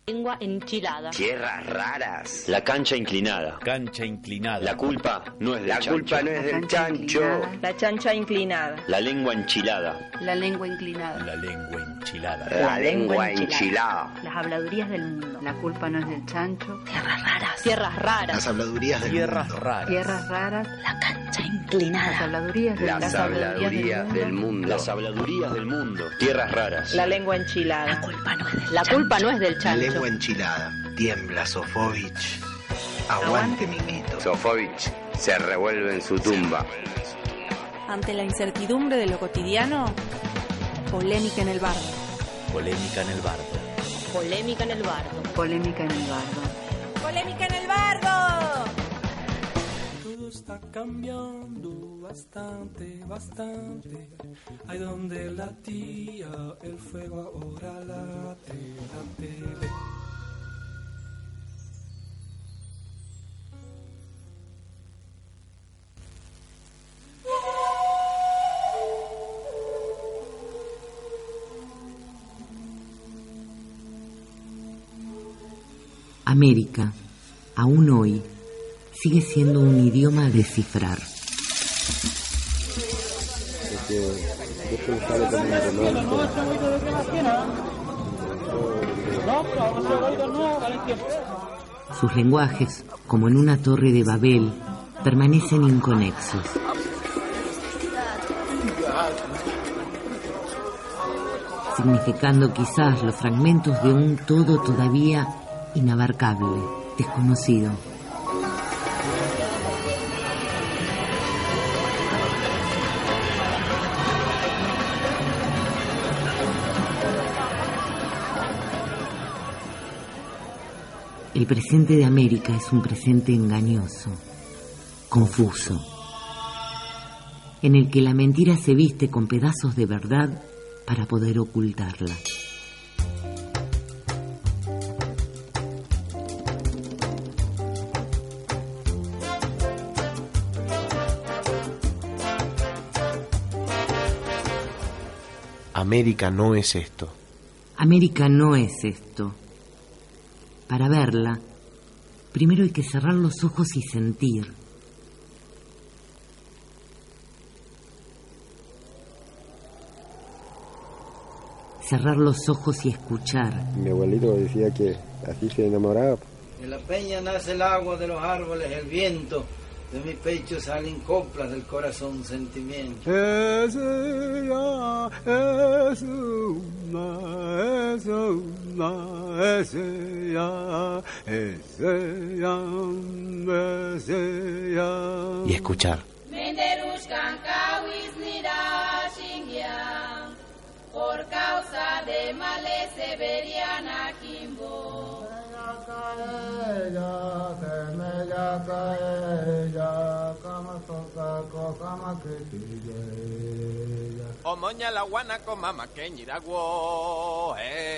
Lengua enchilada. Tierras raras. La cancha inclinada. Cancha inclinada. La culpa no es del chancho. La culpa no es del chancho. La chancha inclinada. La lengua enchilada. La lengua inclinada. La lengua enchilada. La lengua enchilada. Las habladurías del mundo. La culpa no es del chancho. Tierras raras. Tierras raras. Las habladurías del Tierras mundo. raras. Tierras raras. La cancha inclinada. Las habladurías del mundo. Las habladurías del mundo. Tierras raras. La lengua enchilada. La culpa no es del La chancho. lengua enchilada. Tiembla Sofovich. Aguante mi mito. Sofovich se revuelve en su tumba. Ante la incertidumbre de lo cotidiano, polémica en el bardo. Polémica en el bardo. Polémica en el bardo. Polémica en el bardo. ¡Polémica en el bardo! Todo está cambiando bastante, bastante. Ahí donde latía el fuego ahora late la tele. América, aún hoy, sigue siendo un idioma a descifrar. Sus lenguajes, como en una torre de Babel, permanecen inconexos. Significando quizás los fragmentos de un todo todavía inabarcable, desconocido. El presente de América es un presente engañoso, confuso, en el que la mentira se viste con pedazos de verdad para poder ocultarla. América no es esto. América no es esto. Para verla, primero hay que cerrar los ojos y sentir. Cerrar los ojos y escuchar. Mi abuelito decía que así se enamoraba. De la peña nace el agua, de los árboles el viento. De mi pecho salen coplas, del corazón sentimiento. Y escuchar. Por causa de males se verían a Kimbo. Omoña la guana con mama que ñiragüo.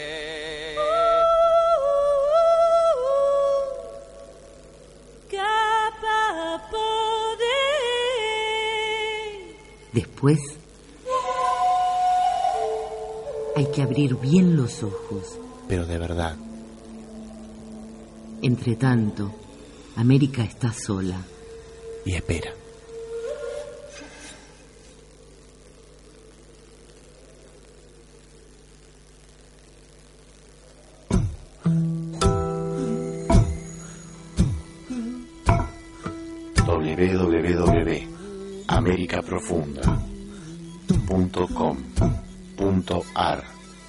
Después hay que abrir bien los ojos. Pero de verdad. Entre tanto, América está sola. Y espera. www.americaprofunda.com.ar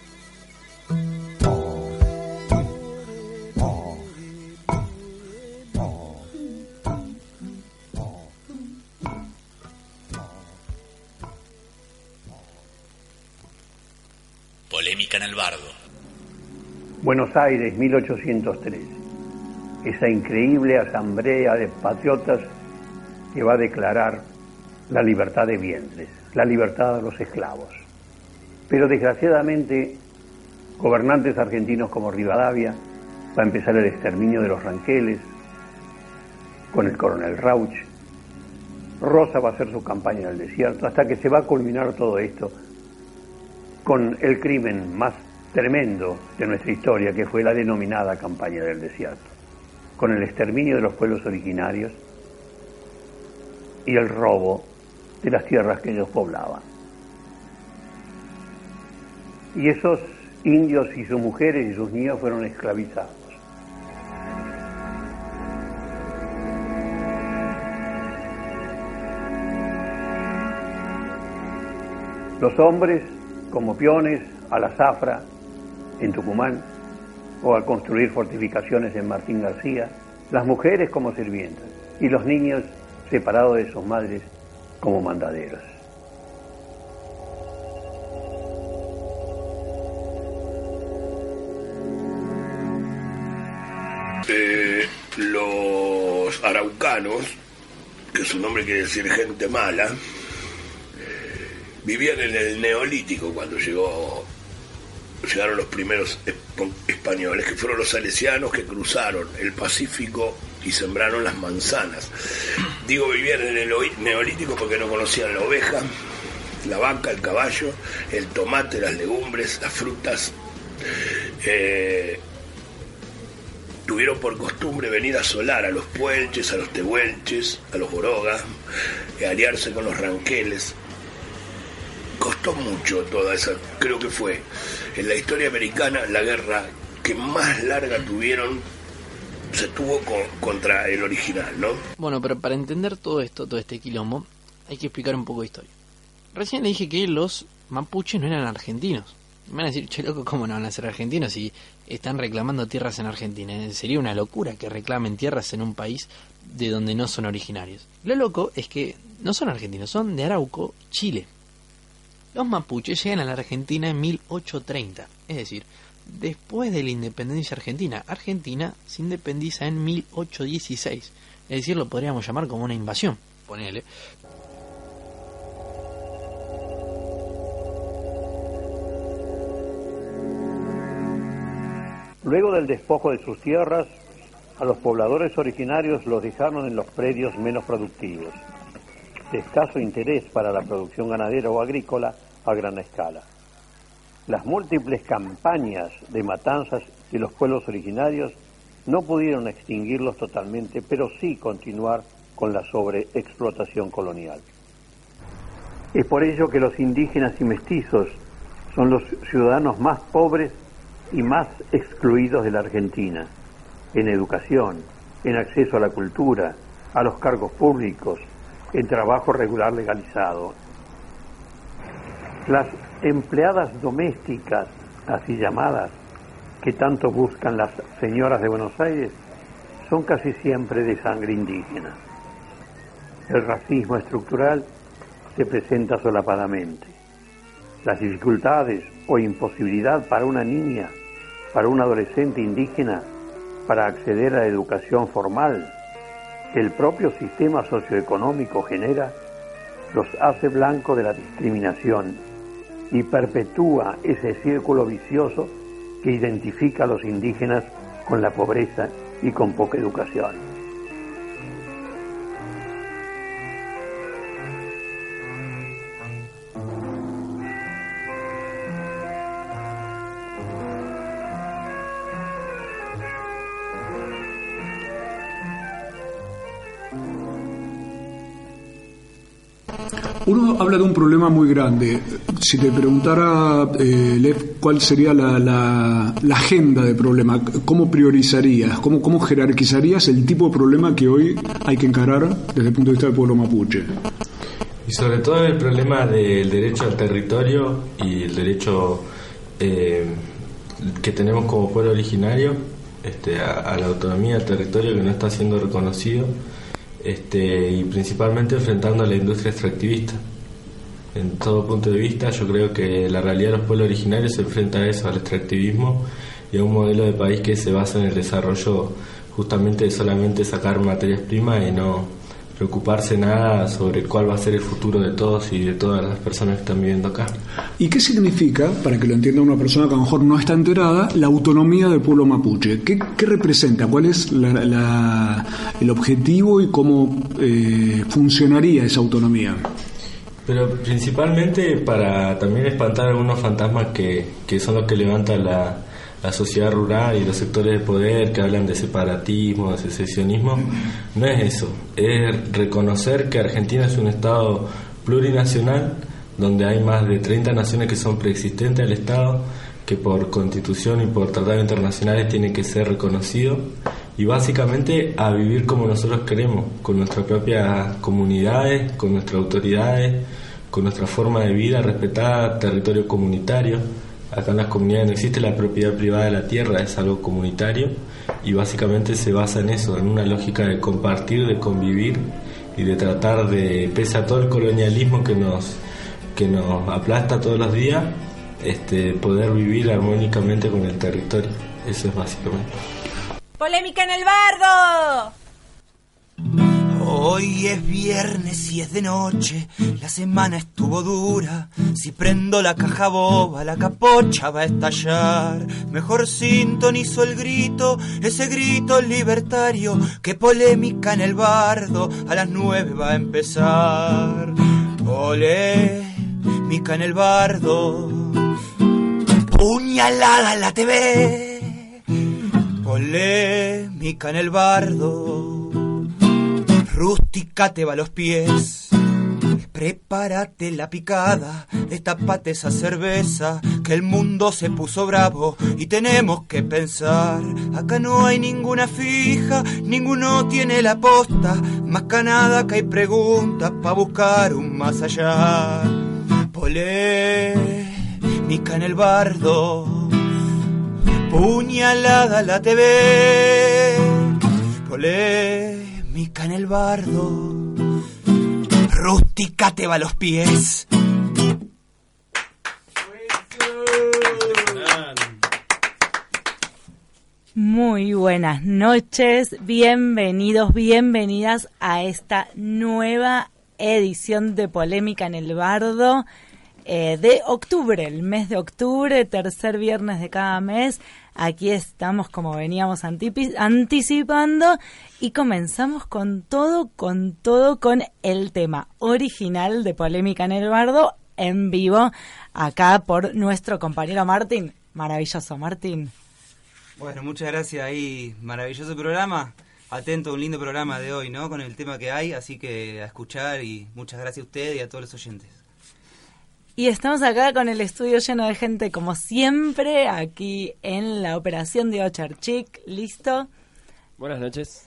Polémica en el bardo. Buenos Aires, 1803. Esa increíble asamblea de patriotas que va a declarar la libertad de vientres, la libertad de los esclavos. Pero desgraciadamente, gobernantes argentinos como Rivadavia, va a empezar el exterminio de los ranqueles, con el coronel Rauch. Rosa va a hacer su campaña en el desierto, hasta que se va a culminar todo esto con el crimen más tremendo de nuestra historia, que fue la denominada Campaña del Desierto, con el exterminio de los pueblos originarios y el robo de las tierras que ellos poblaban. Y esos indios y sus mujeres y sus niños fueron esclavizados. Los hombres como peones a la zafra en Tucumán o al construir fortificaciones en Martín García, las mujeres como sirvientas y los niños separados de sus madres como mandaderos. Los araucanos, que su nombre quiere decir gente mala, vivían en el Neolítico cuando llegaron los primeros españoles, que fueron los salesianos que cruzaron el Pacífico y sembraron las manzanas. Digo vivían en el Neolítico porque no conocían la oveja, la vaca, el caballo, el tomate, las legumbres, las frutas. Tuvieron por costumbre venir a asolar a los puelches, a los tehuelches, a los borogas, aliarse con los ranqueles. Costó mucho toda esa, creo que fue en la historia americana la guerra que más larga se tuvo contra el original, ¿no? Bueno, pero para entender todo esto, todo este quilombo, hay que explicar un poco de historia. Recién le dije que los mapuches no eran argentinos. Me van a decir, che loco, ¿cómo no van a ser argentinos si están reclamando tierras en Argentina? Sería una locura que reclamen tierras en un país de donde no son originarios. Lo loco es que no son argentinos, son de Arauco, Chile. Los mapuches llegan a la Argentina en 1830, es decir, después de la independencia argentina. Argentina se independiza en 1816, es decir, lo podríamos llamar como una invasión, ponele. Luego del despojo de sus tierras, a los pobladores originarios los dejaron en los predios menos productivos, de escaso interés para la producción ganadera o agrícola a gran escala. Las múltiples campañas de matanzas de los pueblos originarios no pudieron extinguirlos totalmente, pero sí continuar con la sobreexplotación colonial. Es por ello que los indígenas y mestizos son los ciudadanos más pobres y más excluidos de la Argentina, en educación, en acceso a la cultura, a los cargos públicos, en trabajo regular legalizado. Las empleadas domésticas, así llamadas, que tanto buscan las señoras de Buenos Aires, son casi siempre de sangre indígena. El racismo estructural se presenta solapadamente. Las dificultades o imposibilidad para una niña, para un adolescente indígena, para acceder a la educación formal, que el propio sistema socioeconómico genera, los hace blanco de la discriminación y perpetúa ese círculo vicioso que identifica a los indígenas con la pobreza y con poca educación. Uno habla de un problema muy grande. Si te preguntara, Lev, ¿cuál sería la agenda de problema? ¿Cómo priorizarías? ¿Cómo jerarquizarías el tipo de problema que hoy hay que encarar desde el punto de vista del pueblo mapuche? Y sobre todo el problema del derecho al territorio y el derecho que tenemos como pueblo originario a la autonomía del territorio que no está siendo reconocido. Y principalmente enfrentando a la industria extractivista. En todo punto de vista, yo creo que la realidad de los pueblos originarios se enfrenta a eso, al extractivismo y a un modelo de país que se basa en el desarrollo justamente de solamente sacar materias primas y no preocuparse nada sobre cuál va a ser el futuro de todos y de todas las personas que están viviendo acá. ¿Y qué significa, para que lo entienda una persona que a lo mejor no está enterada, la autonomía del pueblo mapuche? ¿Qué representa? ¿Cuál es el objetivo y cómo funcionaría esa autonomía? Pero principalmente para también espantar algunos fantasmas que son los que levantan la sociedad rural y los sectores de poder que hablan de separatismo, de secesionismo. No es eso, es reconocer que Argentina es un estado plurinacional donde hay más de 30 naciones que son preexistentes al estado, que por constitución y por tratados internacionales tiene que ser reconocido, y básicamente a vivir como nosotros queremos, con nuestras propias comunidades, con nuestras autoridades, con nuestra forma de vida, respetar territorio comunitario. Acá en las comunidades no existe la propiedad privada de la tierra, es algo comunitario, y básicamente se basa en eso, en una lógica de compartir, de convivir y de tratar de, pese a todo el colonialismo que nos aplasta todos los días, poder vivir armónicamente con el territorio. Eso es básicamente. ¡Polémica en el bardo! Hoy es viernes y es de noche, la semana estuvo dura. Si prendo la caja boba, la capocha va a estallar. Mejor sintonizo el grito, ese grito libertario, que Polémica en el bardo a las 9 va a empezar. Polémica en el bardo, puñalada en la TV. Polémica en el bardo, rústica te va a los pies. Prepárate la picada, destapate esa cerveza, que el mundo se puso bravo y tenemos que pensar. Acá no hay ninguna fija, ninguno tiene la posta, más que nada que hay preguntas pa' buscar un más allá. Polémica en el bardo, puñalada la TV. Polémica en el bardo, rústica te va a los pies. Muy buenas noches, bienvenidos, bienvenidas a esta nueva edición de Polémica en el Bardo de octubre, el mes de octubre, tercer viernes de cada mes. Aquí estamos como veníamos anticipando y comenzamos con todo, con el tema original de Polémica en el Bardo en vivo acá por nuestro compañero Martín. Maravilloso, Martín. Bueno, muchas gracias ahí, maravilloso programa. Atento a un lindo programa de hoy, ¿no? Con el tema que hay, así que a escuchar y muchas gracias a usted y a todos los oyentes. Y estamos acá con el estudio lleno de gente como siempre, aquí en la operación de Ocharchic, ¿listo? Buenas noches.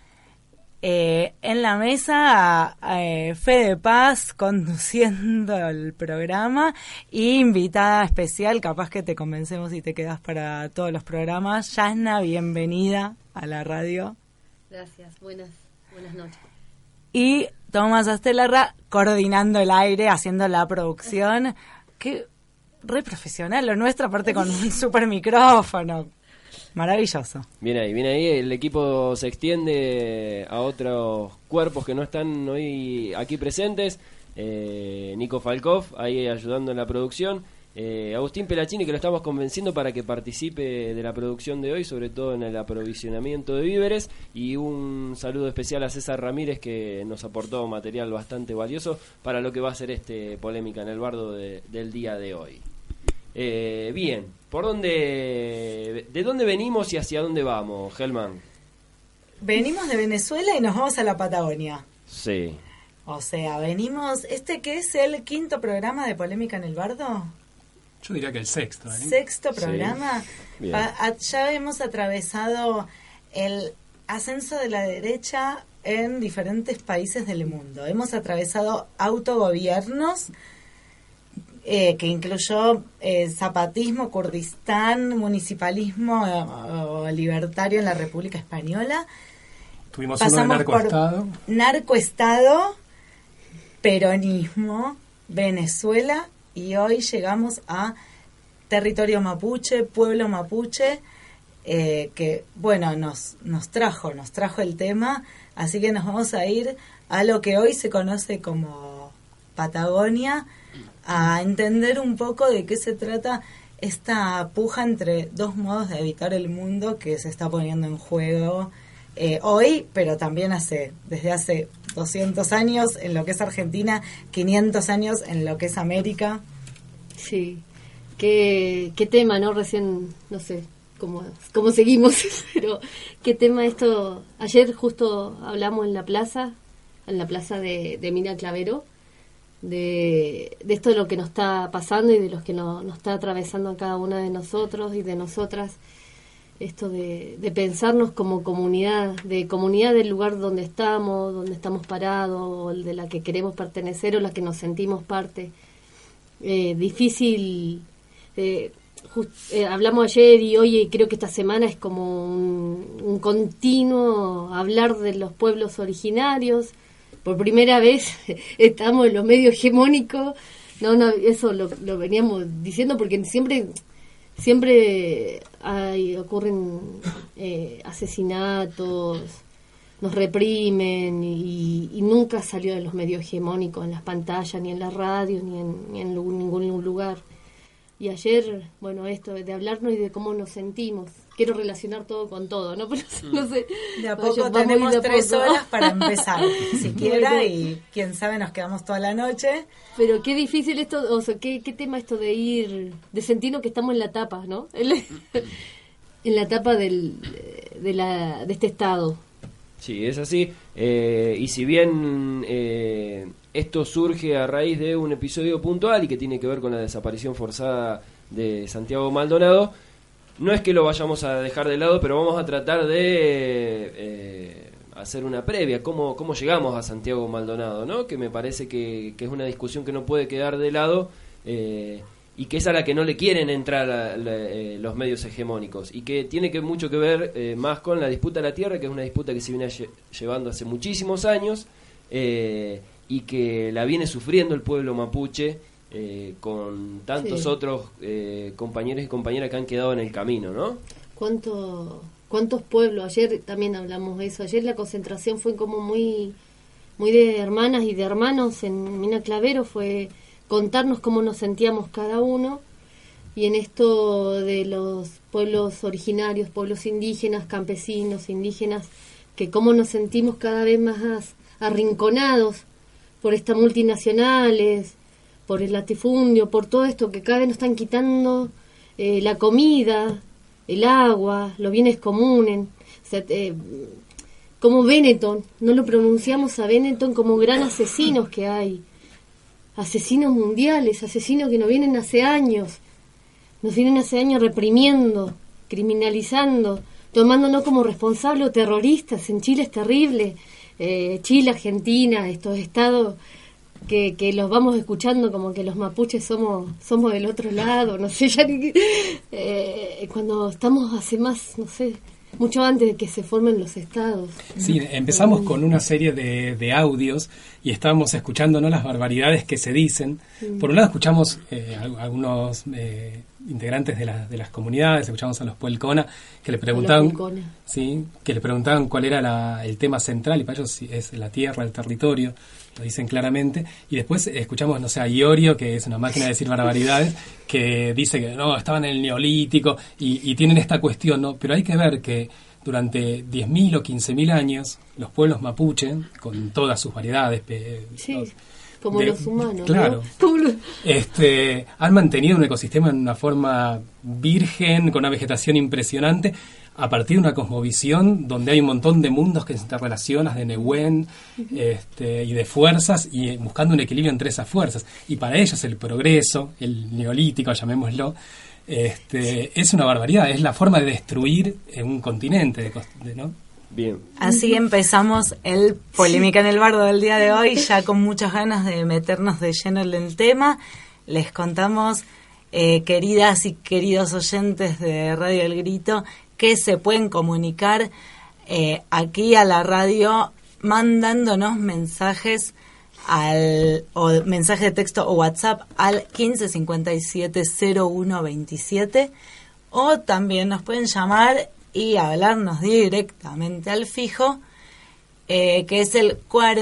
En la mesa, Fede Paz conduciendo el programa y invitada especial, capaz que te convencemos y te quedas para todos los programas. Yasna, bienvenida a la radio. Gracias, buenas noches. Y Tomás Astelarra coordinando el aire, haciendo la producción. Qué re profesional lo nuestro, aparte con un super micrófono. Maravilloso. Bien ahí, el equipo se extiende a otros cuerpos que no están hoy aquí presentes. Nico Falkov ahí ayudando en la producción. Agustín Pelachini, que lo estamos convenciendo para que participe de la producción de hoy, sobre todo en el aprovisionamiento de víveres. Y un saludo especial a César Ramírez, que nos aportó material bastante valioso para lo que va a ser Polémica en el Bardo del día de hoy. Bien, ¿de dónde venimos y hacia dónde vamos, Helman? Venimos de Venezuela y nos vamos a la Patagonia. Sí. O sea, venimos... ¿que es el quinto programa de Polémica en el Bardo? Yo diría que el sexto. ¿Sexto programa? Sí. Ya hemos atravesado el ascenso de la derecha en diferentes países del mundo. Hemos atravesado autogobiernos, que incluyó zapatismo, Kurdistán, municipalismo libertario en la República Española. Tuvimos uno de narcoestado. Narcoestado, peronismo, Venezuela, y hoy llegamos a territorio mapuche, pueblo mapuche, que bueno, nos trajo el tema, así que nos vamos a ir a lo que hoy se conoce como Patagonia, a entender un poco de qué se trata esta puja entre dos modos de habitar el mundo que se está poniendo en juego hoy, pero también desde hace 200 años en lo que es Argentina, 500 años en lo que es América. Sí, qué tema, ¿no? Recién, no sé cómo seguimos, pero qué tema esto. Ayer justo hablamos en la plaza de Mina Clavero, de esto de lo que nos está pasando y de lo que nos está atravesando a cada una de nosotros y de nosotras, esto de pensarnos como comunidad del lugar donde estamos parados, o de la que queremos pertenecer o la que nos sentimos parte. Difícil, hablamos ayer y hoy, y creo que esta semana es como un continuo hablar de los pueblos originarios. Por primera vez estamos en los medios hegemónicos, eso lo veníamos diciendo porque siempre ocurren asesinatos, nos reprimen y nunca salió de los medios hegemónicos, en las pantallas, ni en la radio, ni en ningún lugar. Y ayer, bueno, esto de hablarnos y de cómo nos sentimos. Quiero relacionar todo con todo, ¿no? Pero no sé. De a poco tenemos 3 horas para empezar, siquiera, y quién sabe, nos quedamos toda la noche. Pero qué difícil esto, o sea, qué tema esto de sentirnos que estamos en la tapa, ¿no? En la tapa de este estado. Sí, es así. Y si bien esto surge a raíz de un episodio puntual y que tiene que ver con la desaparición forzada de Santiago Maldonado, no es que lo vayamos a dejar de lado, pero vamos a tratar de hacer una previa. ¿Cómo llegamos a Santiago Maldonado, ¿no? Que me parece que es una discusión que no puede quedar de lado y que es a la que no le quieren entrar los medios hegemónicos y que tiene mucho que ver más con la disputa de la tierra, que es una disputa que se viene llevando hace muchísimos años y que la viene sufriendo el pueblo mapuche con tantos otros compañeros y compañeras que han quedado en el camino, ¿no? ¿Cuántos pueblos? Ayer también hablamos de eso. Ayer la concentración fue como muy de hermanas y de hermanos en Mina Clavero, fue contarnos cómo nos sentíamos cada uno, y en esto de los pueblos originarios, pueblos indígenas, campesinos, indígenas, que cómo nos sentimos cada vez más arrinconados por estas multinacionales, por el latifundio, por todo esto que cada vez nos están quitando la comida, el agua, los bienes comunes. O sea, como Benetton, no lo pronunciamos a Benetton como gran asesinos que hay, asesinos mundiales, asesinos que nos vienen hace años reprimiendo, criminalizando, tomándonos como responsables o terroristas. En Chile es terrible, Chile, Argentina, estos estados que los vamos escuchando como que los mapuches somos del otro lado, no sé, ya cuando estamos hace más, no sé, mucho antes de que se formen los estados. Sí, empezamos con una serie de audios y estábamos escuchando, ¿no?, las barbaridades que se dicen. Por un lado escuchamos algunos integrantes de las comunidades, escuchamos a los Puelcona que le preguntaban, cuál era el tema central, y para ellos es la tierra, el territorio, lo dicen claramente. Y después escuchamos, no sé, a Iorio, que es una máquina de decir barbaridades, que dice que no, estaban en el Neolítico y tienen esta cuestión, ¿no? Pero hay que ver que durante 10.000 o 15.000 años los pueblos mapuche, con todas sus variedades, como los humanos, claro, ¿no? Han mantenido un ecosistema en una forma virgen, con una vegetación impresionante, a partir de una cosmovisión donde hay un montón de mundos que se interrelacionan, de Nehuen, y de fuerzas, y buscando un equilibrio entre esas fuerzas. Y para ellos el progreso, el neolítico, llamémoslo, es una barbaridad, es la forma de destruir un continente, ¿no? Bien. Así empezamos el Polémica en el Bardo del día de hoy, ya con muchas ganas de meternos de lleno en el tema. Les contamos, queridas y queridos oyentes de Radio El Grito, que se pueden comunicar aquí a la radio mandándonos mensajes mensaje de texto o WhatsApp al 1557 0127, o también nos pueden llamar y hablarnos directamente al fijo, que es el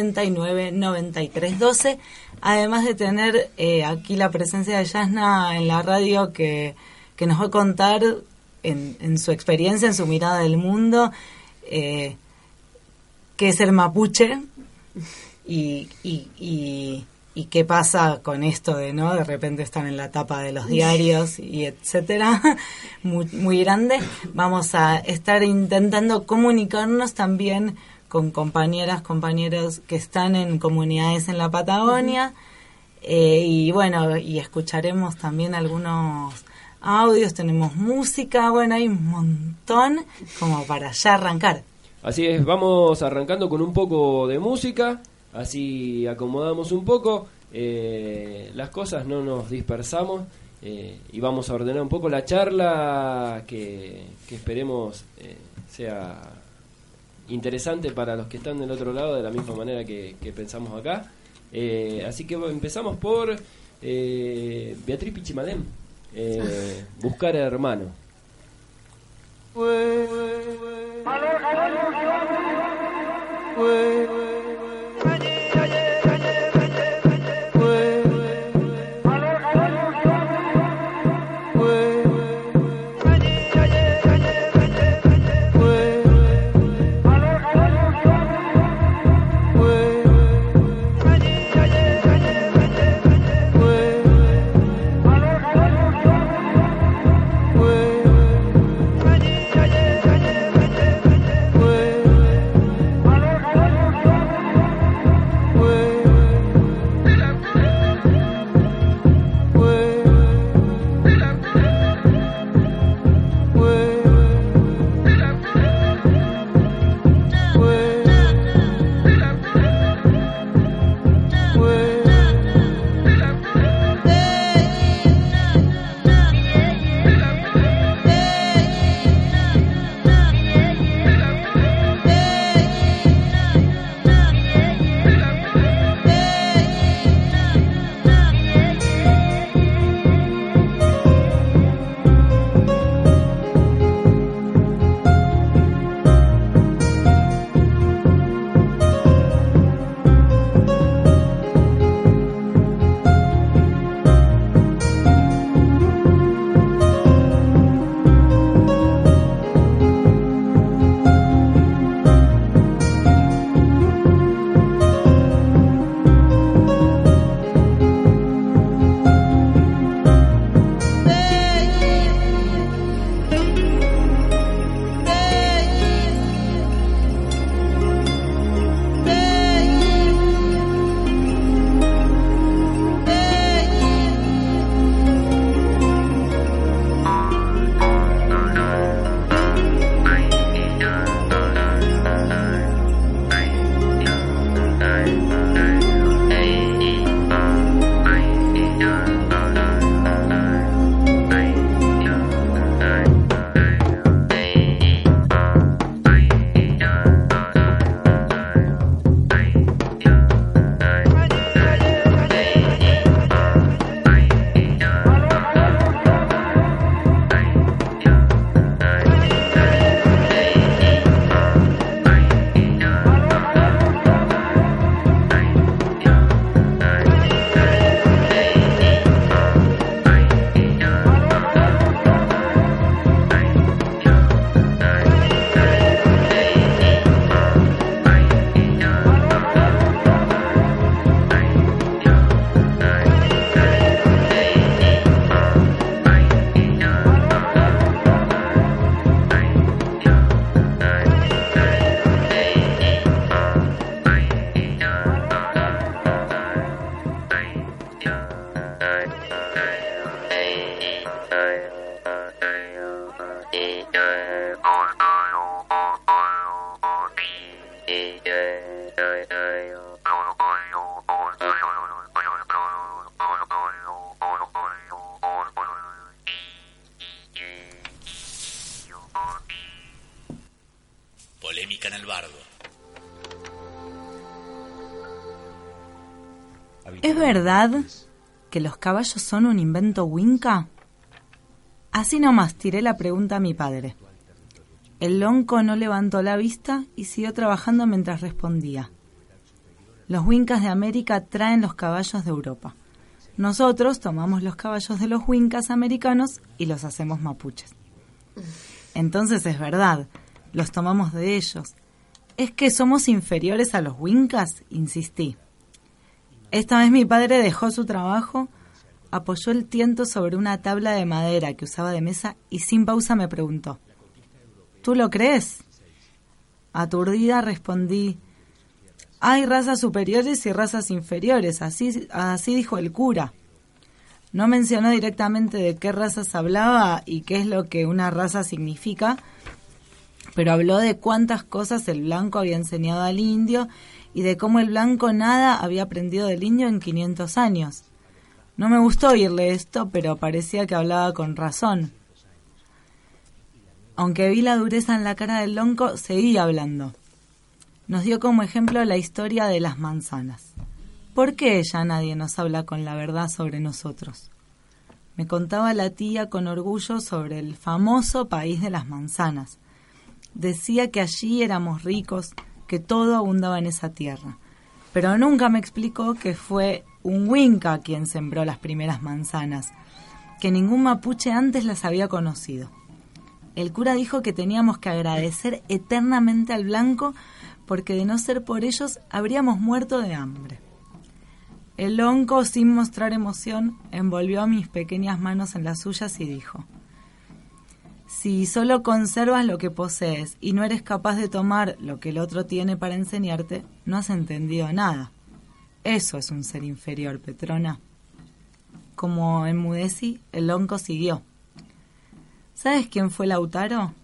499312, además de tener aquí la presencia de Yasna en la radio, que nos va a contar en su experiencia, en su mirada del mundo, qué es el mapuche, Y qué pasa con esto de, ¿no? De repente están en la tapa de los diarios y etcétera, muy, muy grande. Vamos a estar intentando comunicarnos también con compañeros que están en comunidades en la Patagonia. Y bueno, y escucharemos también algunos audios, tenemos música, bueno, hay un montón como para ya arrancar. Así es, vamos arrancando con un poco de música, así acomodamos un poco las cosas, no nos dispersamos y vamos a ordenar un poco la charla que esperemos sea interesante para los que están del otro lado, de la misma manera que pensamos acá. Así que empezamos por Beatriz Pichimalem, Buscar Hermano. Polémica en el bardo. ¿Es verdad que los caballos son un invento winca? Así nomás tiré la pregunta a mi padre. El lonco no levantó la vista y siguió trabajando mientras respondía. Los wincas de América traen los caballos de Europa. Nosotros tomamos los caballos de los wincas americanos y los hacemos mapuches. Entonces es verdad, los tomamos de ellos. ¿Es que somos inferiores a los Wincas?, insistí. Esta vez mi padre dejó su trabajo, apoyó el tiento sobre una tabla de madera que usaba de mesa y sin pausa me preguntó: ¿tú lo crees? Aturdida respondí: hay razas superiores y razas inferiores, así dijo el cura. No mencionó directamente de qué razas hablaba y qué es lo que una raza significa, pero habló de cuántas cosas el blanco había enseñado al indio y de cómo el blanco nada había aprendido del indio en 500 años. No me gustó oírle esto, pero parecía que hablaba con razón. Aunque vi la dureza en la cara del lonco, seguía hablando. Nos dio como ejemplo la historia de las manzanas. ¿Por qué ya nadie nos habla con la verdad sobre nosotros? Me contaba la tía con orgullo sobre el famoso país de las manzanas. Decía que allí éramos ricos, que todo abundaba en esa tierra. Pero nunca me explicó que fue un Winca quien sembró las primeras manzanas, que ningún mapuche antes las había conocido. El cura dijo que teníamos que agradecer eternamente al blanco porque de no ser por ellos habríamos muerto de hambre. El lonco, sin mostrar emoción, envolvió mis pequeñas manos en las suyas y dijo: si solo conservas lo que posees y no eres capaz de tomar lo que el otro tiene para enseñarte, no has entendido nada. Eso es un ser inferior, Petrona. Como enmudecí, el lonco siguió: ¿sabes quién fue Lautaro?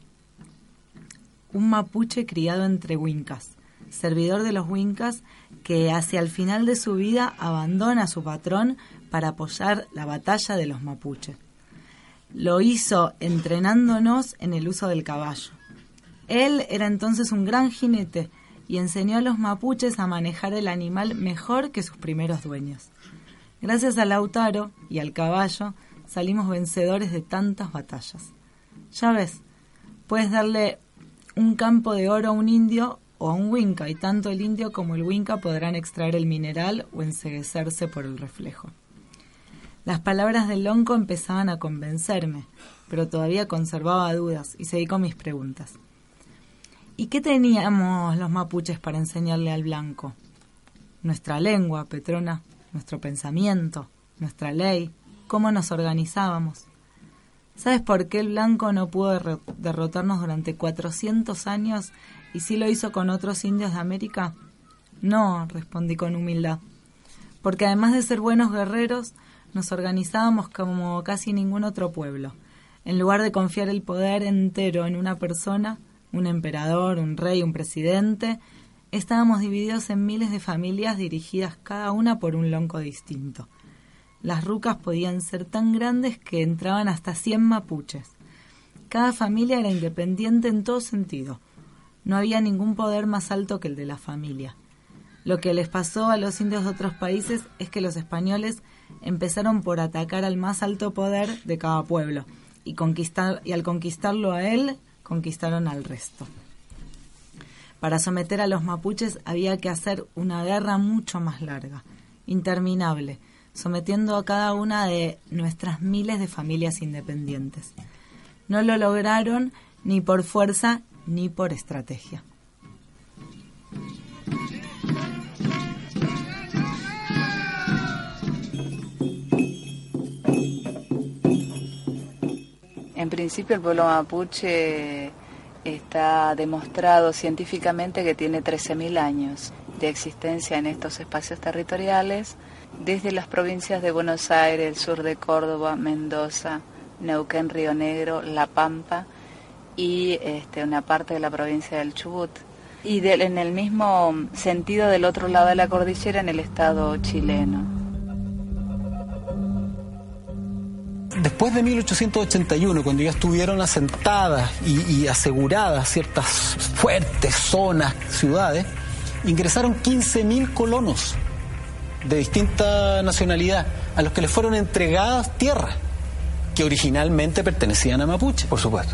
Un mapuche criado entre Wincas, servidor de los Wincas, que hacia el final de su vida abandona a su patrón para apoyar la batalla de los mapuches. Lo hizo entrenándonos en el uso del caballo. Él era entonces un gran jinete y enseñó a los mapuches a manejar el animal mejor que sus primeros dueños. Gracias a Lautaro y al caballo salimos vencedores de tantas batallas. Ya ves, puedes darle un campo de oro a un indio o a un Winca, y tanto el indio como el Winca podrán extraer el mineral o enceguecerse por el reflejo. Las palabras del lonco empezaban a convencerme, pero todavía conservaba dudas y seguí con mis preguntas. ¿Y qué teníamos los mapuches para enseñarle al blanco? Nuestra lengua, Petrona, nuestro pensamiento, nuestra ley, cómo nos organizábamos. ¿Sabes por qué el blanco no pudo derrotarnos durante 400 años y sí lo hizo con otros indios de América? No, respondí con humildad, porque además de ser buenos guerreros, nos organizábamos como casi ningún otro pueblo. En lugar de confiar el poder entero en una persona, un emperador, un rey, un presidente, estábamos divididos en miles de familias dirigidas cada una por un lonco distinto. Las rucas podían ser tan grandes que entraban hasta 100 mapuches. Cada familia era independiente en todo sentido. No había ningún poder más alto que el de la familia. Lo que les pasó a los indios de otros países es que los españoles empezaron por atacar al más alto poder de cada pueblo y al conquistarlo a él, conquistaron al resto. Para someter a los mapuches había que hacer una guerra mucho más larga, interminable, sometiendo a cada una de nuestras miles de familias independientes. No lo lograron ni por fuerza ni por estrategia. En principio el pueblo mapuche está demostrado científicamente que tiene 13.000 años de existencia en estos espacios territoriales, desde las provincias de Buenos Aires, el sur de Córdoba, Mendoza, Neuquén, Río Negro, La Pampa y una parte de la provincia del Chubut. Y en el mismo sentido del otro lado de la cordillera, en el estado chileno. Después de 1881, cuando ya estuvieron asentadas y aseguradas ciertas fuertes zonas, ciudades, ingresaron 15.000 colonos de distinta nacionalidad, a los que les fueron entregadas tierras que originalmente pertenecían a Mapuche. Por supuesto.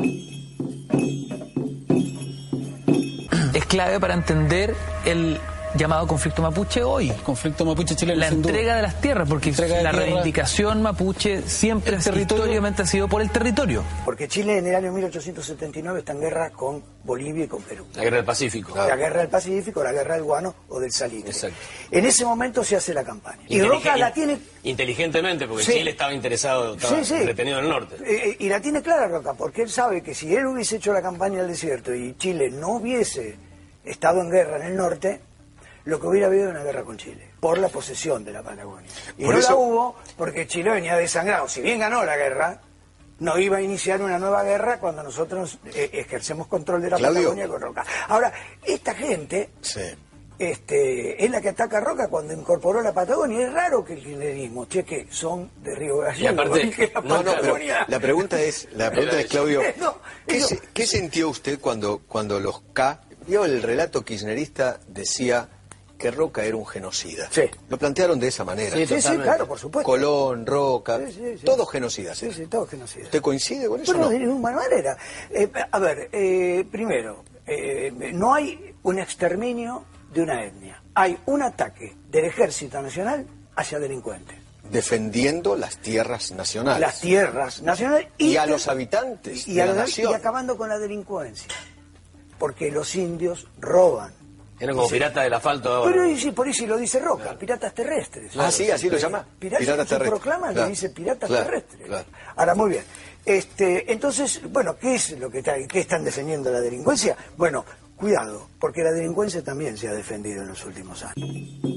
Es clave para entender llamado conflicto mapuche hoy. Conflicto mapuche chileno. La entrega de las tierras, porque la reivindicación mapuche siempre históricamente ha sido por el territorio. Porque Chile en el año 1879 está en guerra con Bolivia y con Perú. La guerra del Pacífico. La guerra del Pacífico, la guerra del guano o del salitre. Exacto. En ese momento se hace la campaña. Y Roca la tiene... Inteligentemente, porque Chile estaba interesado, estaba retenido en el norte. Y la tiene clara Roca, porque él sabe que si él hubiese hecho la campaña al desierto y Chile no hubiese estado en guerra en el norte, lo que hubiera habido era una guerra con Chile, por la posesión de la Patagonia. Y por no la hubo porque Chile venía desangrado. Si bien ganó la guerra, no iba a iniciar una nueva guerra cuando nosotros ejercemos control de la Patagonia con Roca. Ahora, esta gente es la que ataca a Roca cuando incorporó la Patagonia. Es raro que el kirchnerismo, que son de Río Gallegos. Y aparte, pero la pregunta es, Claudio, ¿qué sintió usted cuando los K, vio el relato kirchnerista, decía que Roca era un genocida? Sí. Lo plantearon de esa manera. Sí, claro, por supuesto. Colón, Roca, todos genocidas. Sí, todos genocidas. ¿Usted coincide con eso? Bueno, de ninguna manera. Primero, no hay un exterminio de una etnia. Hay un ataque del Ejército Nacional hacia delincuentes. Defendiendo las tierras nacionales. Las tierras nacionales y a los habitantes de la nación. Y acabando con la delincuencia. Porque los indios roban. Eran como piratas del asfalto. Pero por eso lo dice Roca, piratas terrestres. Sí, así lo llama. Piratas terrestres. Proclaman, le dice piratas terrestres. Ahora, muy bien. Entonces, bueno, ¿qué es lo que están defendiendo la delincuencia? Bueno, cuidado, porque la delincuencia también se ha defendido en los últimos años.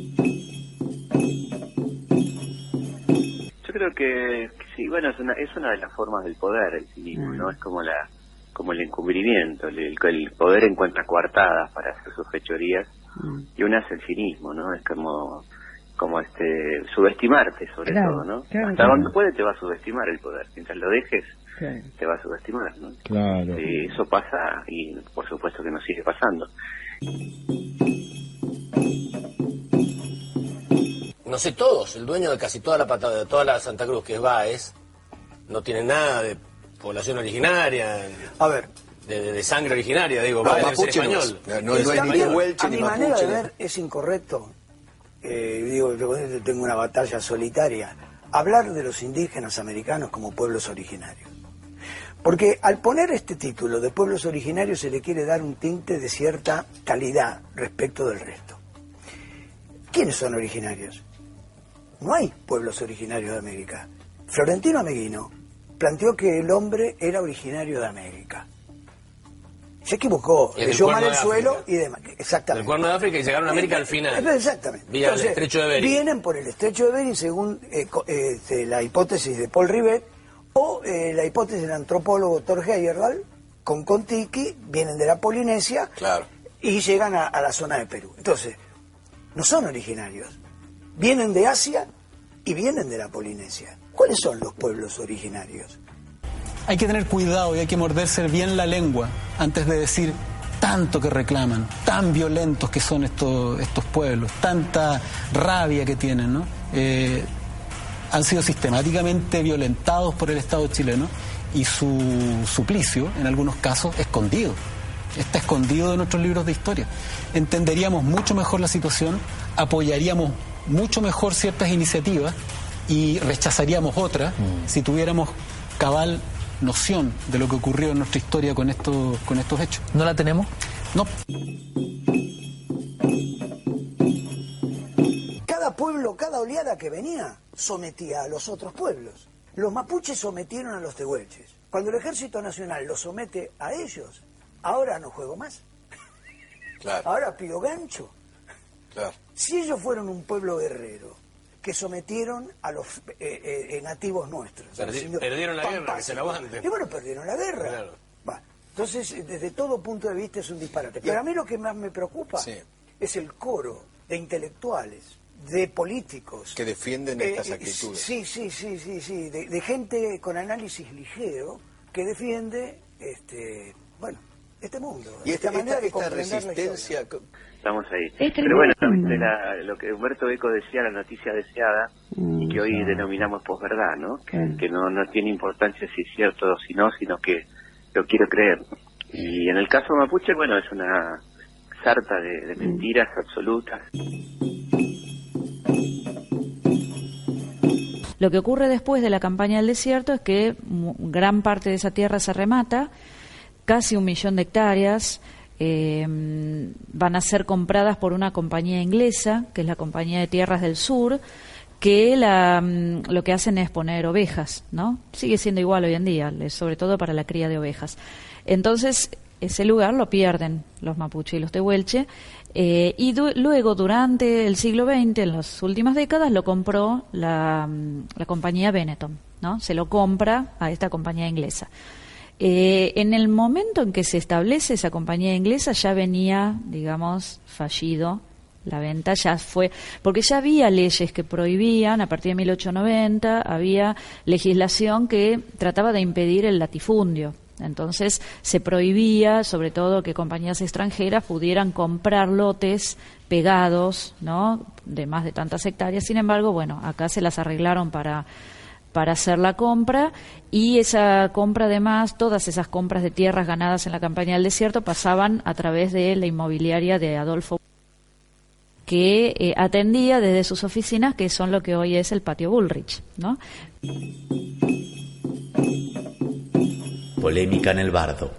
Yo creo que sí, bueno, es una de las formas del poder, el cinismo, ¿no? Es como el encubrimiento, el poder encuentra coartadas para hacer sus fechorías, y una es el cinismo, ¿no? Es como subestimarte sobre todo, ¿no? Hasta donde puede te va a subestimar el poder, mientras lo dejes te va a subestimar, ¿no? Claro. Eso pasa y por supuesto que nos sigue pasando. No sé, todos, el dueño de casi toda la Patagonia, de toda la Santa Cruz, que es Baez, no tiene nada de población originaria. A ver. De sangre originaria, digo, Baez es español. No es ni huelche ni mapuche. A mi manera de ver es incorrecto. Yo tengo una batalla solitaria. Hablar de los indígenas americanos como pueblos originarios. Porque al poner este título de pueblos originarios se le quiere dar un tinte de cierta calidad respecto del resto. ¿Quiénes son originarios? No hay pueblos originarios de América. Florentino Ameghino planteó que el hombre era originario de América. Se equivocó, leyó mal el suelo y demás. Exactamente. El Cuerno de África y llegaron a América al final. Exactamente. Vía el Estrecho de Bering. Vienen por el Estrecho de Bering según la hipótesis de Paul Rivet o la hipótesis del antropólogo Thor Heyerdahl con Kon-Tiki, vienen de la Polinesia y llegan a la zona de Perú. Entonces, no son originarios. Vienen de Asia y vienen de la Polinesia. ¿Cuáles son los pueblos originarios? Hay que tener cuidado y hay que morderse bien la lengua antes de decir tanto que reclaman, tan violentos que son estos pueblos, tanta rabia que tienen, ¿no? Han sido sistemáticamente violentados por el Estado chileno y su suplicio, en algunos casos, escondido. Está escondido de nuestros libros de historia. Entenderíamos mucho mejor la situación, apoyaríamos mucho mejor ciertas iniciativas y rechazaríamos otras si tuviéramos cabal noción de lo que ocurrió en nuestra historia con estos hechos. ¿No la tenemos? No. Cada pueblo, cada oleada que venía, sometía a los otros pueblos. Los mapuches sometieron a los tehuelches. Cuando el Ejército Nacional los somete a ellos, ahora no juego más. Ahora pido gancho. Si ellos fueron un pueblo guerrero que sometieron a los nativos nuestros. Perdieron la guerra, que se la aguanten. Y bueno, perdieron la guerra. Entonces, desde todo punto de vista es un disparate. Pero a mí lo que más me preocupa es el coro de intelectuales, de políticos. Que defienden estas actitudes. Sí. De gente con análisis ligero que defiende este mundo. Y esta manera de esta resistencia... Estamos ahí. Pero bueno, lo que Humberto Eco decía, la noticia deseada, y que hoy denominamos posverdad, ¿no? Que no tiene importancia si es cierto o si no, sino que lo quiero creer. Y en el caso mapuche, bueno, es sarta de mentiras absolutas. Lo que ocurre después de la campaña del desierto es que gran parte de esa tierra se remata, casi 1 millón de hectáreas van a ser compradas por una compañía inglesa, que es la Compañía de Tierras del Sur, que lo que hacen es poner ovejas, ¿no? Sigue siendo igual hoy en día, sobre todo para la cría de ovejas. Entonces, ese lugar lo pierden los mapuche y los tehuelche, y luego, durante el siglo XX, en las últimas décadas, lo compró la compañía Benetton, ¿no? Se lo compra a esta compañía inglesa. En el momento en que se establece esa compañía inglesa, ya venía, digamos, fallido la venta, ya fue, porque ya había leyes que prohibían, a partir de 1890, había legislación que trataba de impedir el latifundio. Entonces se prohibía, sobre todo, que compañías extranjeras pudieran comprar lotes pegados, ¿no?, de más de tantas hectáreas. Sin embargo, bueno, acá se las arreglaron para hacer la compra, y esa compra, además, todas esas compras de tierras ganadas en la campaña del desierto pasaban a través de la inmobiliaria de Adolfo, que atendía desde sus oficinas, que son lo que hoy es el Patio Bullrich, ¿no? Polémica en el Bardo.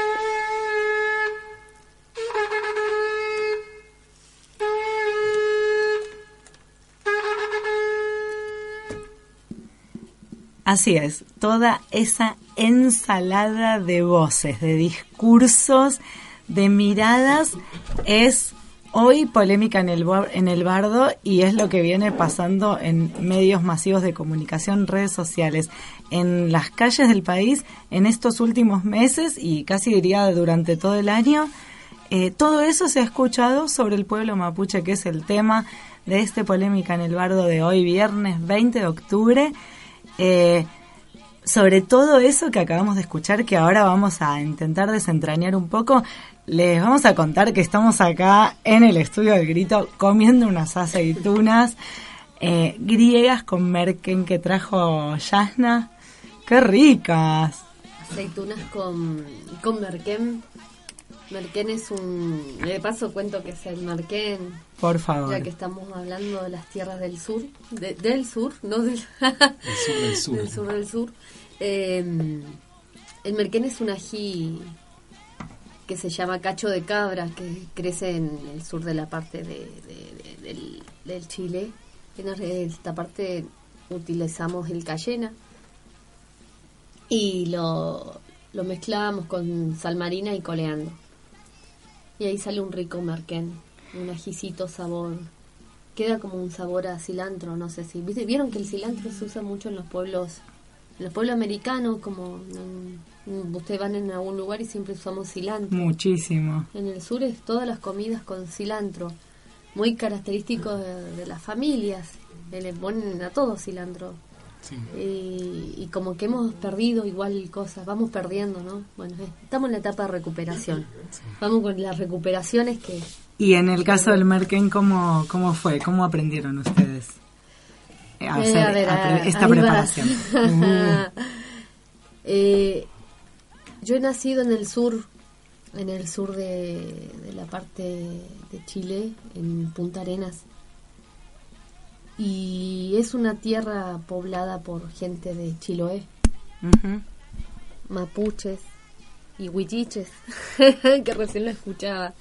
Así es, toda esa ensalada de voces, de discursos, de miradas, es hoy polémica en el Bardo, y es lo que viene pasando en medios masivos de comunicación, redes sociales, en las calles del país en estos últimos meses, y casi diría durante todo el año. Todo eso se ha escuchado sobre el pueblo mapuche, que es el tema de este Polémica en el Bardo de hoy, viernes 20 de octubre. Sobre todo eso que acabamos de escuchar, que ahora vamos a intentar desentrañar un poco, les vamos a contar que estamos acá en el estudio del Grito comiendo unas aceitunas griegas con merquén que trajo Yasna. ¡Qué ricas! Aceitunas con merquén. Merquén es de paso cuento que es el merquén. Por favor. Ya que estamos hablando de las tierras del sur, del sur, no del sur. Del sur. El merquén es un ají que se llama cacho de cabra, que crece en el sur de la parte del Chile. En esta parte utilizamos el cayena y lo mezclamos con sal marina y coleando. Y ahí sale un rico merquén, un ajicito sabor. Queda como un sabor a cilantro, no sé si... ¿Vieron que el cilantro se usa mucho en los pueblos americanos? Como ustedes van en algún lugar y siempre usamos cilantro. Muchísimo. En el sur es todas las comidas con cilantro, muy característico de las familias. Le ponen a todo cilantro. Sí. Y como que hemos perdido igual cosas, vamos perdiendo, ¿no? Bueno, estamos en la etapa de recuperación. Sí. Vamos con las recuperaciones que... Y en el caso del merquén, ¿cómo fue? ¿Cómo aprendieron ustedes a hacer esta preparación? Yo he nacido en el sur de la parte de Chile, en Punta Arenas. Y es una tierra poblada por gente de Chiloé, mapuches y huilliches, que recién lo escuchaba.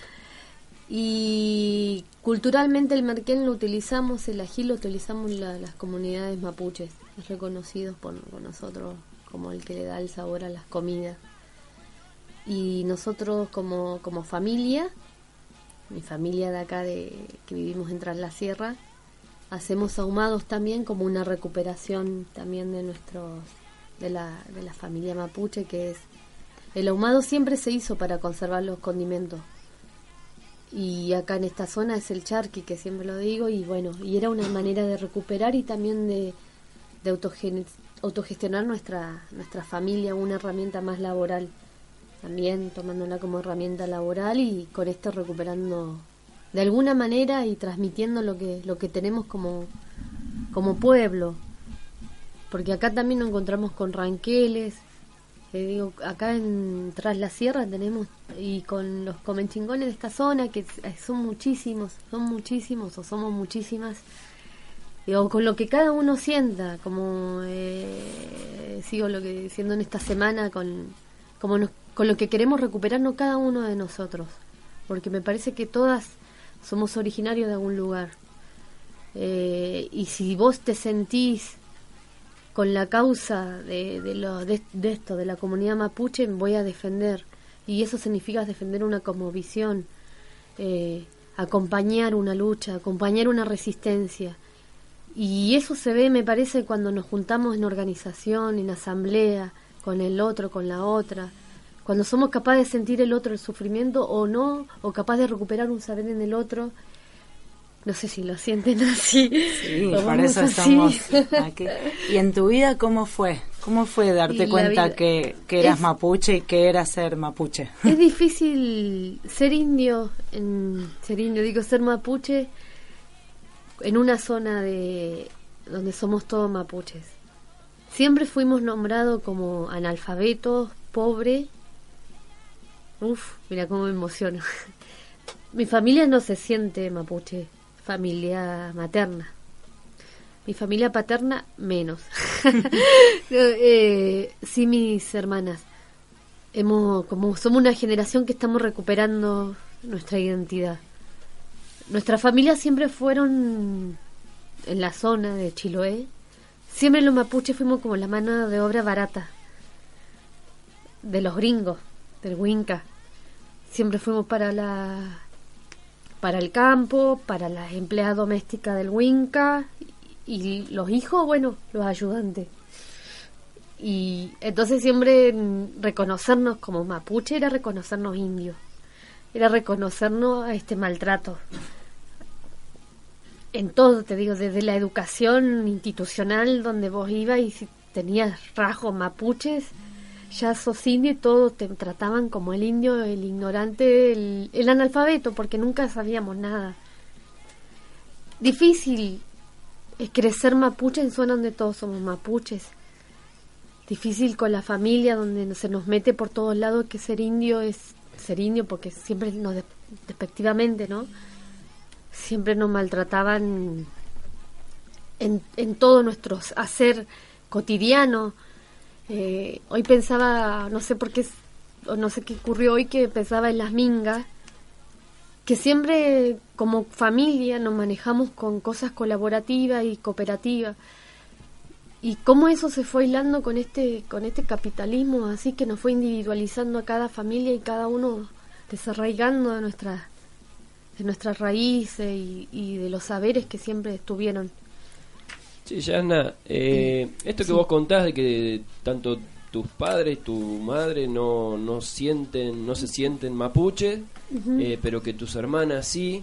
Y culturalmente el merquén lo utilizamos, el ají lo utilizamos las comunidades mapuches, es reconocido por nosotros como el que le da el sabor a las comidas. Y nosotros como familia, mi familia de acá que vivimos en Tras la Sierra, hacemos ahumados también como una recuperación también de la familia mapuche, que es el ahumado siempre se hizo para conservar los condimentos, y acá en esta zona es el charqui, que siempre lo digo, y bueno, y era una manera de recuperar y también de autogestionar nuestra familia, una herramienta más laboral, también tomándola como herramienta laboral, y con esto recuperando de alguna manera y transmitiendo lo que tenemos como pueblo, porque acá también nos encontramos con ranqueles, Digo, acá tras la sierra tenemos, y con los comenchingones de esta zona, que son muchísimos, o somos muchísimas, digo, con lo que cada uno sienta, como sigo lo que diciendo en esta semana, con lo que queremos recuperarnos cada uno de nosotros, porque me parece que todas somos originarios de algún lugar, y si vos te sentís con la causa de esto, de la comunidad mapuche, voy a defender. Y eso significa defender una cosmovisión, acompañar una lucha, acompañar una resistencia. Y eso se ve, me parece, cuando nos juntamos en organización, en asamblea, con el otro, con la otra. Cuando somos capaces de sentir el otro el sufrimiento o no, o capaz de recuperar un saber en el otro. No sé si lo sienten así. Sí, por eso estamos aquí. ¿Y en tu vida cómo fue? ¿Cómo fue darte cuenta que eras mapuche y que era ser mapuche? Es difícil ser mapuche en una zona donde somos todos mapuches. Siempre fuimos nombrados como analfabetos, pobres. Mira cómo me emociono. Mi familia no se siente mapuche. Familia materna. Mi familia paterna, menos. Sí, mis hermanas. Como somos una generación que estamos recuperando nuestra identidad. Nuestras familias siempre fueron en la zona de Chiloé. Siempre los mapuches fuimos como la mano de obra barata de los gringos, del Huinca. Siempre fuimos para el campo, para las empleadas domésticas del Huinca, y los hijos, bueno, los ayudantes. Y entonces siempre reconocernos como mapuche era reconocernos indios, era reconocernos a este maltrato. En todo, te digo, desde la educación institucional donde vos ibas y si tenías rasgos mapuches, ya sos indio y todos te trataban como el indio, el ignorante, el analfabeto, porque nunca sabíamos nada. Difícil es crecer mapuche en zonas donde todos somos mapuches. Difícil con la familia, donde se nos mete por todos lados que ser indio es ser indio, porque siempre despectivamente, ¿no? Siempre nos maltrataban en todo nuestro hacer cotidiano. Hoy pensaba, no sé por qué, o no sé qué ocurrió hoy, que pensaba en las mingas, que siempre como familia nos manejamos con cosas colaborativas y cooperativas, y cómo eso se fue hilando con este capitalismo, así que nos fue individualizando a cada familia y cada uno desarraigando de nuestras raíces y de los saberes que siempre estuvieron. Sí, Yasna, esto que vos contás de que tanto tus padres, tu madre no se sienten mapuche, pero que tus hermanas sí.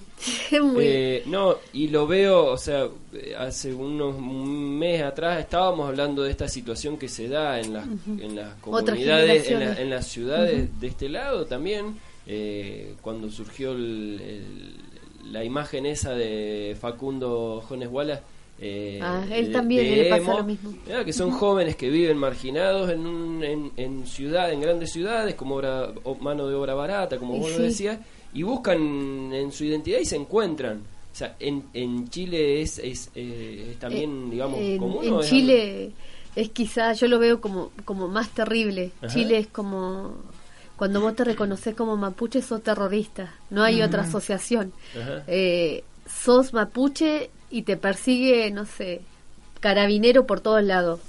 No, y lo veo, o sea, hace un mes atrás estábamos hablando de esta situación que se da en las comunidades, en las ciudades de este lado también, cuando surgió la imagen esa de Facundo Jones Wallace. Él también le pasa lo mismo. Que son jóvenes que viven marginados en grandes ciudades, como mano de obra barata, como vos lo decías, y buscan en su identidad y se encuentran. O sea, en Chile es también, digamos, común. En Chile es quizá, yo lo veo como más terrible. Ajá. Chile es como cuando vos te reconoces como mapuche, sos terrorista. No hay otra asociación. Sos mapuche y te persigue, no sé, carabinero por todos lados.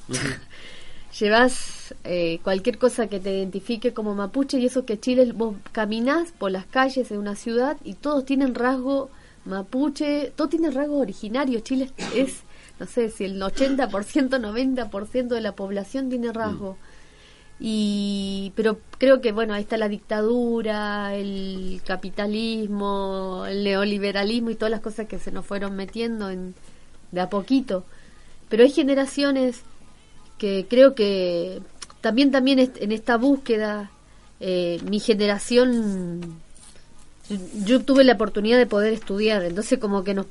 Llevas cualquier cosa que te identifique como mapuche, y eso que Chile, vos caminás por las calles de una ciudad y todos tienen rasgo mapuche, todos tienen rasgo originario. Chile es, no sé, si el 80%, 90% de la población tiene rasgo. Pero creo que, bueno, ahí está la dictadura, el capitalismo, el neoliberalismo y todas las cosas que se nos fueron metiendo de a poquito. Pero hay generaciones que creo que también en esta búsqueda, mi generación, yo tuve la oportunidad de poder estudiar, entonces como que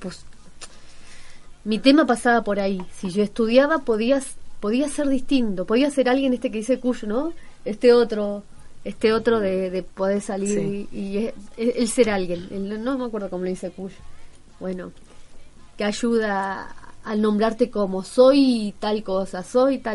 mi tema pasaba por ahí. Si yo estudiaba podía ser distinto, podía ser alguien que dice Cuyo, ¿no? otro de poder salir y el ser alguien, no me acuerdo cómo le dice Push, bueno, que ayuda al nombrarte como soy tal cosa,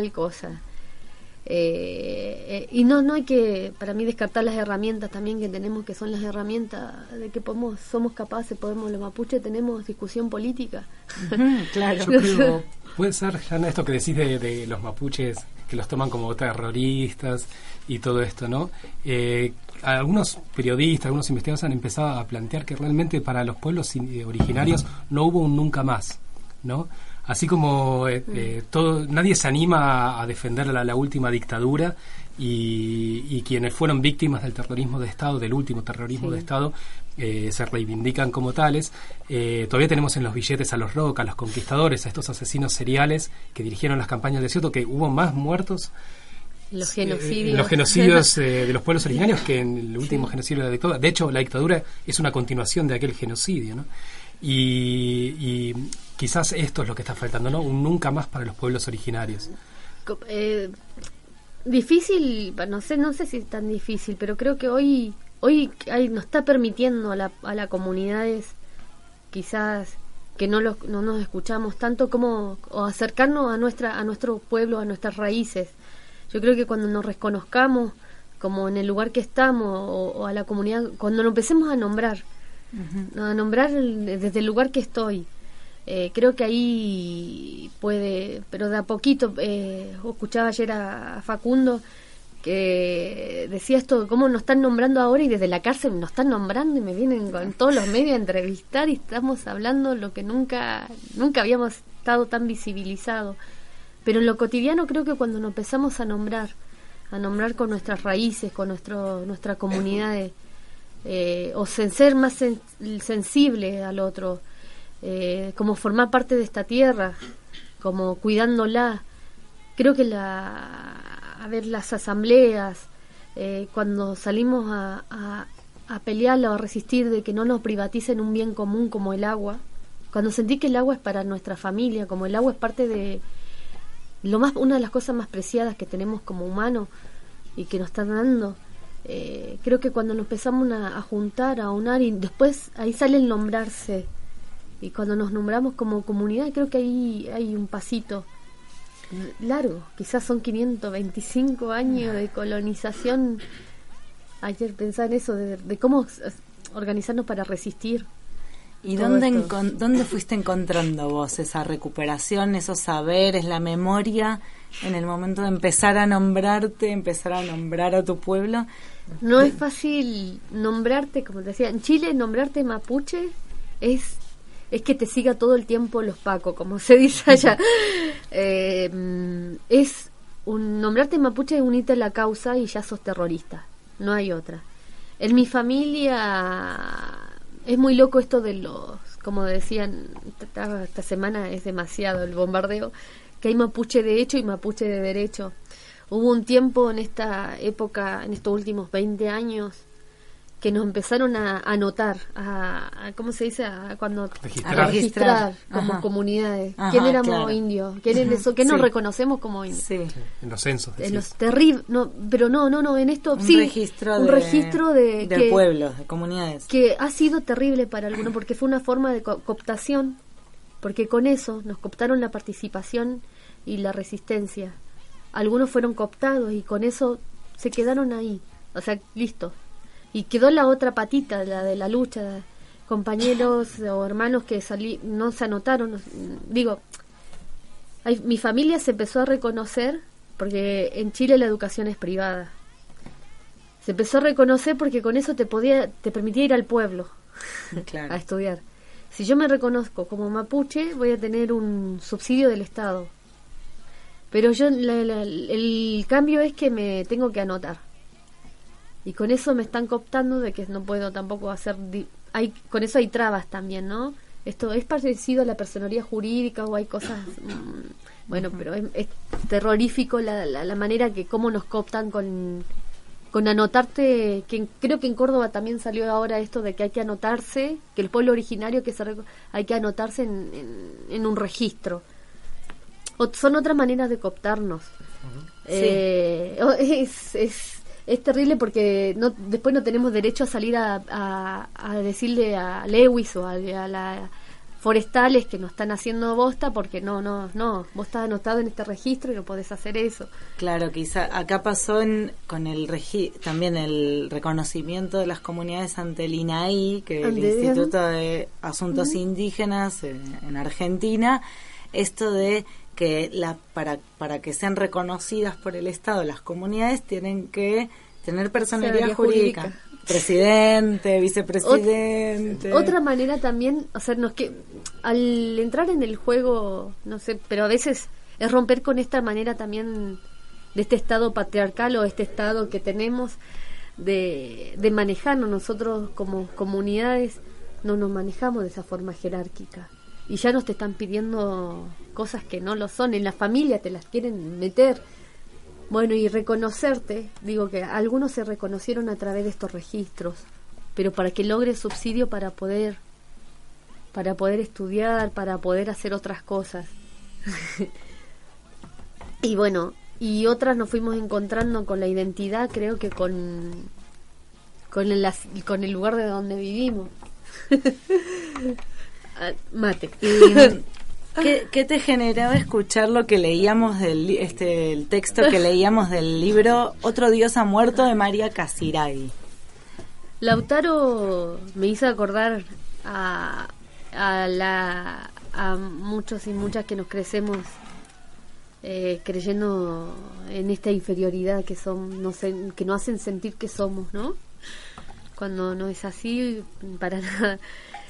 y no hay que, para mí, descartar las herramientas también que tenemos, que son las herramientas de que somos capaces, los mapuches tenemos discusión política. Claro. Yo creo, puede ser, Jana, esto que decís de los mapuches, que los toman como terroristas y todo esto, ¿no? Algunos periodistas, algunos investigadores han empezado a plantear que realmente para los pueblos originarios no hubo un nunca más, ¿no? Así como nadie se anima a defender la última dictadura y quienes fueron víctimas del terrorismo de Estado, del último terrorismo de Estado, se reivindican como tales. Todavía tenemos en los billetes a los Roca, a los conquistadores, a estos asesinos seriales que dirigieron las campañas del desierto, que hubo más muertos los genocidios de los pueblos originarios que en el último genocidio de la dictadura. De hecho, la dictadura es una continuación de aquel genocidio, ¿no? Y quizás esto es lo que está faltando, ¿no? Un nunca más para los pueblos originarios. Difícil, no sé si es tan difícil, pero creo que hoy nos está permitiendo a las comunidades, quizás que no nos escuchamos tanto, como o acercarnos a nuestro pueblo, a nuestras raíces. Yo creo que cuando nos reconozcamos como en el lugar que estamos o a la comunidad, cuando nos empecemos a nombrar desde el lugar que estoy, creo que ahí puede, pero de a poquito. Escuchaba ayer a Facundo que decía esto, cómo nos están nombrando ahora, y desde la cárcel nos están nombrando y me vienen con todos los medios a entrevistar y estamos hablando lo que nunca habíamos estado tan visibilizados. Pero en lo cotidiano creo que cuando nos empezamos a nombrar con nuestras raíces, con nuestras comunidades, o ser más sensible al otro, como formar parte de esta tierra, como cuidándola. Creo que las asambleas, cuando salimos a pelear o a resistir de que no nos privaticen un bien común como el agua, cuando sentí que el agua es para nuestra familia, como el agua es parte de una de las cosas más preciadas que tenemos como humanos y que nos están dando. Creo que cuando nos empezamos a juntar, a unar, y después ahí sale el nombrarse, y cuando nos nombramos como comunidad, creo que ahí hay un pasito largo. Quizás son 525 años de colonización. Ayer pensaba en eso, de cómo organizarnos para resistir. ¿Y dónde fuiste encontrando vos esa recuperación, esos saberes, la memoria, en el momento de empezar a nombrarte, empezar a nombrar a tu pueblo? No es fácil nombrarte, como te decía, en Chile nombrarte mapuche es que te siga todo el tiempo los pacos, como se dice allá. Nombrarte mapuche es unirte a la causa y ya sos terrorista, no hay otra. En mi familia es muy loco esto de como decían, esta semana es demasiado el bombardeo, que hay mapuche de hecho y mapuche de derecho. Hubo un tiempo en esta época, en estos últimos 20 años, que nos empezaron a anotar, ¿cómo se dice? A registrar como comunidades. ¿Quién éramos indios? ¿Quién nos reconocemos como indios? Sí. En los censos. En los terribles, en esto un registro de pueblos, de comunidades. Que ha sido terrible para algunos, porque fue una forma de cooptación, porque con eso nos cooptaron la participación y la resistencia. Algunos fueron cooptados y con eso se quedaron ahí, o sea, listo. Y quedó la otra patita, la de la lucha, compañeros o hermanos que no se anotaron. Digo, mi familia se empezó a reconocer, porque en Chile la educación es privada. Se empezó a reconocer porque con eso te permitía ir al pueblo, claro, a estudiar. Si yo me reconozco como mapuche, voy a tener un subsidio del Estado. Pero el cambio es que me tengo que anotar. Y con eso me están cooptando de que no puedo tampoco hacer... con eso hay trabas también, ¿no? Esto es parecido a la personería jurídica o hay cosas... bueno, pero es terrorífico la manera que cómo nos cooptan con anotarte, que creo que en Córdoba también salió ahora esto de que hay que anotarse, que el pueblo originario hay que anotarse en un registro. Son otras maneras de cooptarnos. Es terrible porque después no tenemos derecho a salir a decirle a Lewis o a la forestales que nos están haciendo bosta porque no, vos estás anotado en este registro y no podés hacer eso. Claro, quizá acá pasó con también el reconocimiento de las comunidades ante el INAI, que el Instituto de Asuntos Indígenas en Argentina, esto de que para que sean reconocidas por el Estado las comunidades tienen que tener personalidad jurídica. Presidente, vicepresidente. Otra manera también, o sea, al entrar en el juego, no sé, pero a veces es romper con esta manera también de este Estado patriarcal o este Estado que tenemos de manejarnos. Nosotros como comunidades no nos manejamos de esa forma jerárquica. Y ya nos te están pidiendo cosas que no lo son. En la familia te las quieren meter. Bueno, y reconocerte, digo que algunos se reconocieron a través de estos registros, pero para que logres subsidio para poder estudiar, para poder hacer otras cosas. Y bueno, y otras nos fuimos encontrando con la identidad, creo que con el lugar de donde vivimos. Mate. ¿Qué te generaba escuchar lo que leíamos el texto que leíamos del libro Otro Dios ha muerto de María Casiraghi? Lautaro me hizo acordar a muchos y muchas que nos crecemos creyendo en esta inferioridad que que nos hacen sentir que somos, ¿no? Cuando no es así para nada.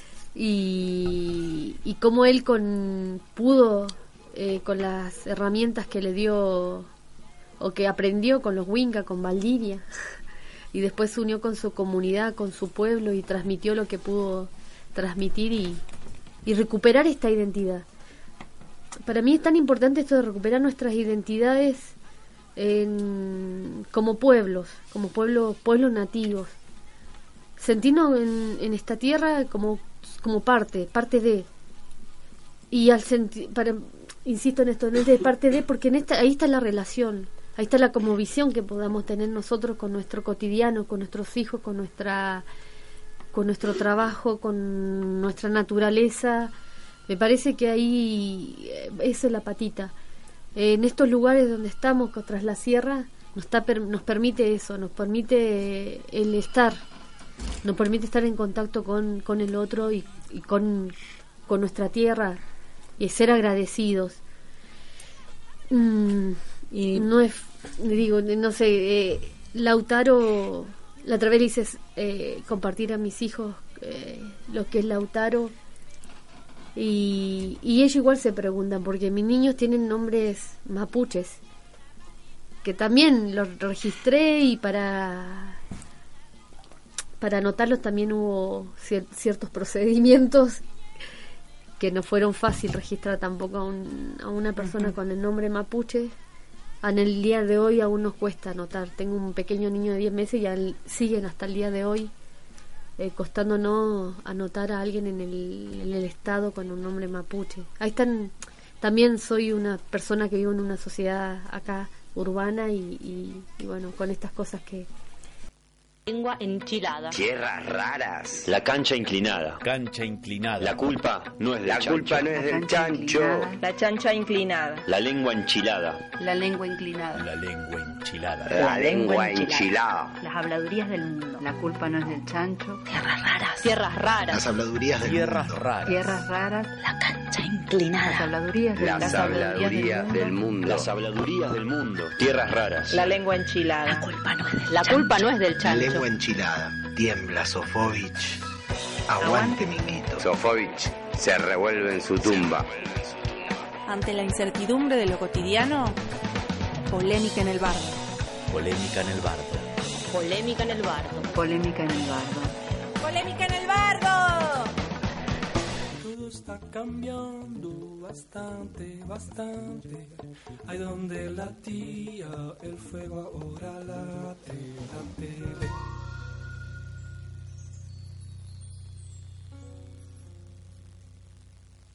Y cómo él pudo con las herramientas que le dio o que aprendió con los Winca, con Valdivia, y después se unió con su comunidad, con su pueblo y transmitió lo que pudo transmitir y recuperar esta identidad. Para mí es tan importante esto de recuperar nuestras identidades como pueblos pueblos nativos, sentirnos en esta tierra como parte de, y al sentir, insisto en esto, no es de parte de, porque ahí está la relación, ahí está la como visión que podamos tener nosotros con nuestro cotidiano, con nuestros hijos, con nuestro trabajo, con nuestra naturaleza. Me parece que ahí esa es la patita. En estos lugares donde estamos, tras la sierra, nos permite eso, nos permite el estar. Nos permite estar en contacto con el otro y con nuestra tierra y ser agradecidos. Y no es, digo, no sé, Lautaro, la otra vez le hice compartir a mis hijos lo que es Lautaro y ellos igual se preguntan porque mis niños tienen nombres mapuches que también los registré y para anotarlos también hubo ciertos procedimientos que no fueron fácil registrar tampoco a una persona con el nombre mapuche. En el día de hoy aún nos cuesta anotar. Tengo un pequeño niño de 10 meses y siguen hasta el día de hoy costándonos anotar a alguien en el estado con un nombre mapuche. Ahí están. También soy una persona que vivo en una sociedad acá urbana y bueno, con estas cosas que... Lengua enchilada. Tierras raras. La cancha inclinada. Cancha inclinada. La culpa no es del chancho. La culpa no es del chancho. La chancha inclinada. La lengua enchilada. La lengua inclinada. La lengua enchilada. La lengua enchilada. Las habladurías del mundo. La culpa no es del chancho. Tierras raras. Tierras raras. Las habladurías del mundo. Tierras raras. La cancha inclinada. Las habladurías del mundo. Las habladurías del mundo. Tierras raras. La lengua enchilada. La culpa no es del chancho. La culpa no es del chancho. Enchilada. Tiembla Sofovich. Aguante, Minguito. Sofovich se revuelve en su tumba. Ante la incertidumbre de lo cotidiano, polémica en el bardo. Polémica en el bardo. Polémica en el bardo. Polémica en el bardo. Polémica en el bardo. Todo está cambiando bastante, bastante. Ahí donde latía el fuego ahora late, late.